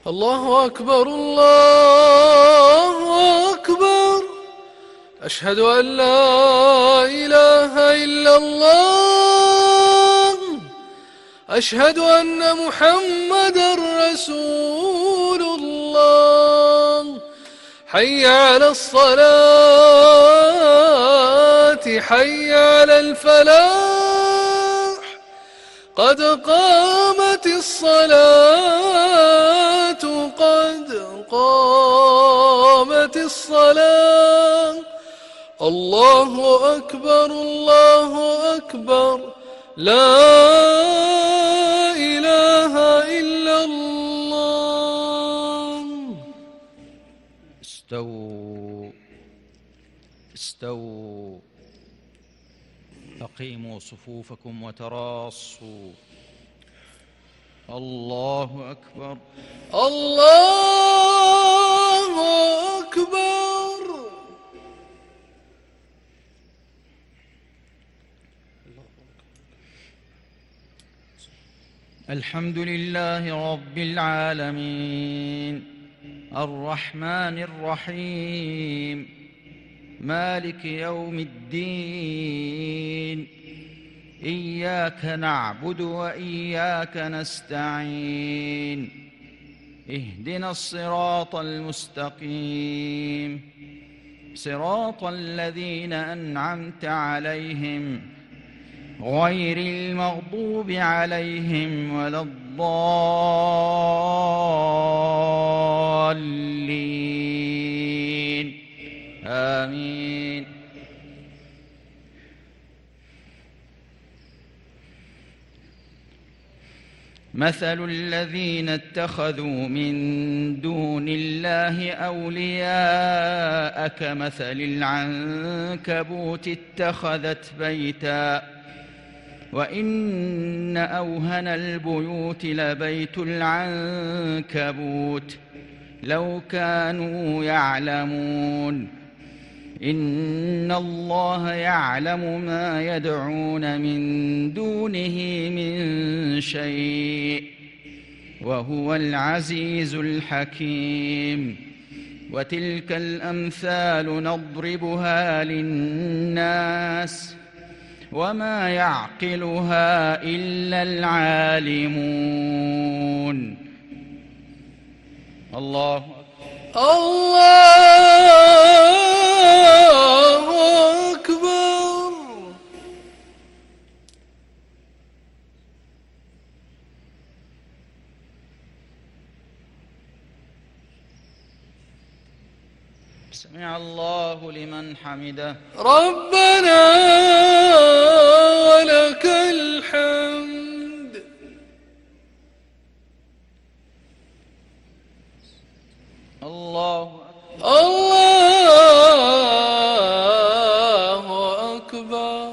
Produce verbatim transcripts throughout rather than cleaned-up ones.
الله أكبر الله أكبر. أشهد أن لا إله إلا الله. أشهد أن محمدا رسول الله. حي على الصلاة، حي على الفلاح، قد قامت الصلاة، قد قامت الصلاة. الله أكبر الله أكبر. لا إله إلا الله. استووا استووا أقيموا صفوفكم وتراصوا. الله أكبر الله أكبر. الحمد لله رب العالمين، الرحمن الرحيم، مالك يوم الدين. إياك نعبد وإياك نستعين. اهدنا الصراط المستقيم، صراط الذين أنعمت عليهم غير المغضوب عليهم ولا الضالين. آمين. مثل الذين اتخذوا من دون الله أولياء كمثل العنكبوت اتخذت بيتا، وإن أوهن البيوت لبيت العنكبوت لو كانوا يعلمون. إن الله يعلم ما يدعون من دونه من شيء، وهو العزيز الحكيم. وتلك الأمثال نضربها للناس وما يعقلها إلا العالمون. الله الله أكبر. سمع الله لمن حمده. ربنا ولك الحمد. الله الله أكبر.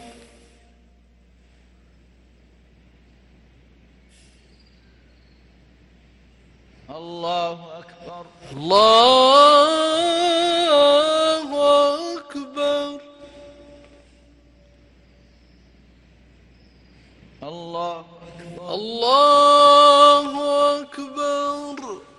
الله أكبر. الله أكبر. الله أكبر. الله أكبر.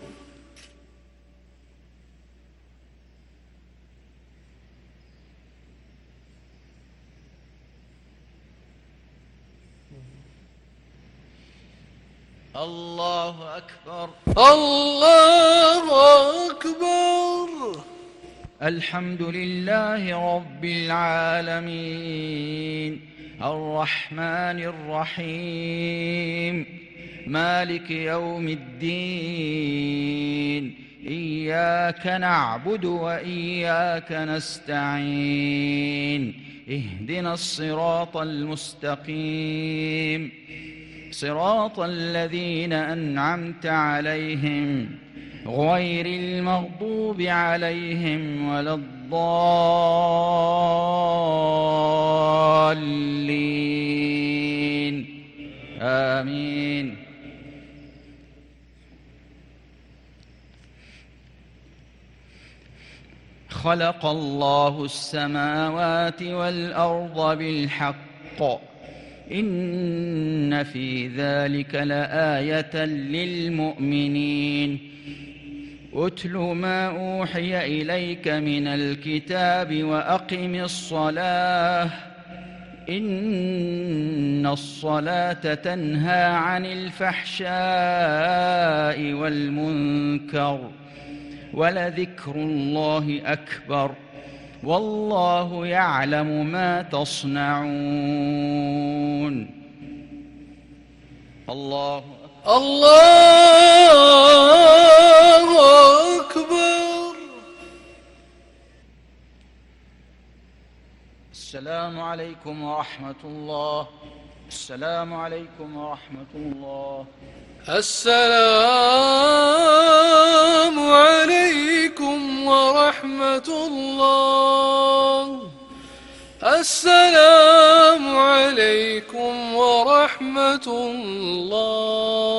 الله أكبر. الله أكبر. الحمد لله رب العالمين، الرحمن الرحيم، مالك يوم الدين. إياك نعبد وإياك نستعين. اهدنا الصراط المستقيم، صراط الذين أنعمت عليهم غير المغضوب عليهم ولا الضالين. آمين. خلق الله السماوات والأرض بالحق، إن في ذلك لآية للمؤمنين أتل ما أوحي إليك من الكتاب وأقم الصلاة إن الصلاة تنهى عن الفحشاء والمنكر ولذكر الله أكبر والله يعلم ما تصنعون. الله الله أكبر. السلام عليكم ورحمة الله. السلام عليكم ورحمة الله. السلام عليكم ورحمة الله. السلام عليكم ورحمة الله.